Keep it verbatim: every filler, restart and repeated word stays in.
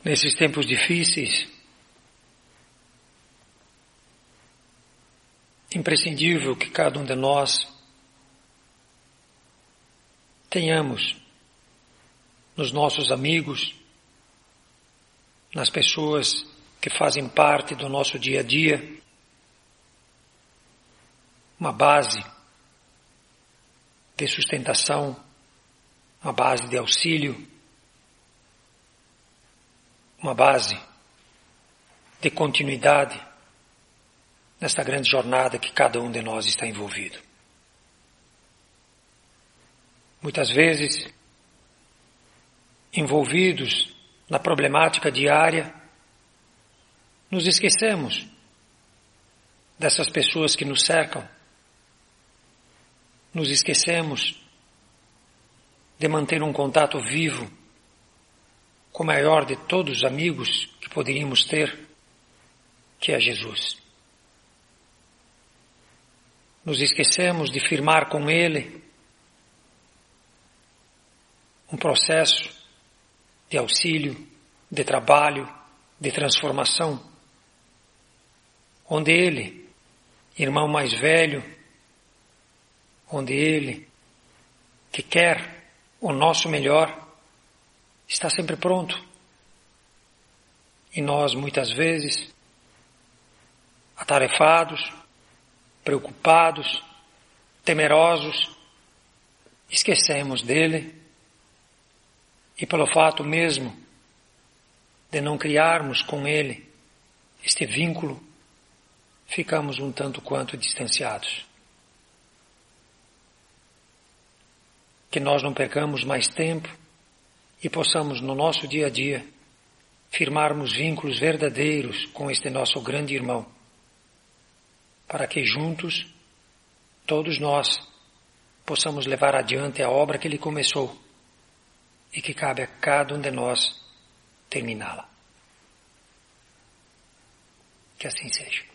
Nesses tempos difíceis, imprescindível que cada um de nós tenhamos nos nossos amigos, nas pessoas que fazem parte do nosso dia a dia, uma base de sustentação, uma base de auxílio, uma base de continuidade nesta grande jornada que cada um de nós está envolvido. Muitas vezes, envolvidos na problemática diária, nos esquecemos dessas pessoas que nos cercam, nos esquecemos de manter um contato vivo com o maior de todos os amigos que poderíamos ter, que é Jesus. Nos esquecemos de firmar com Ele um processo de auxílio, de trabalho, de transformação, onde Ele, irmão mais velho, onde Ele, que quer o nosso melhor, está sempre pronto. E nós, muitas vezes, atarefados, preocupados, temerosos, esquecemos dele e pelo fato mesmo de não criarmos com ele este vínculo, ficamos um tanto quanto distanciados. Que nós não percamos mais tempo e possamos no nosso dia a dia firmarmos vínculos verdadeiros com este nosso grande irmão, para que juntos, todos nós, possamos levar adiante a obra que ele começou e que cabe a cada um de nós terminá-la. Que assim seja.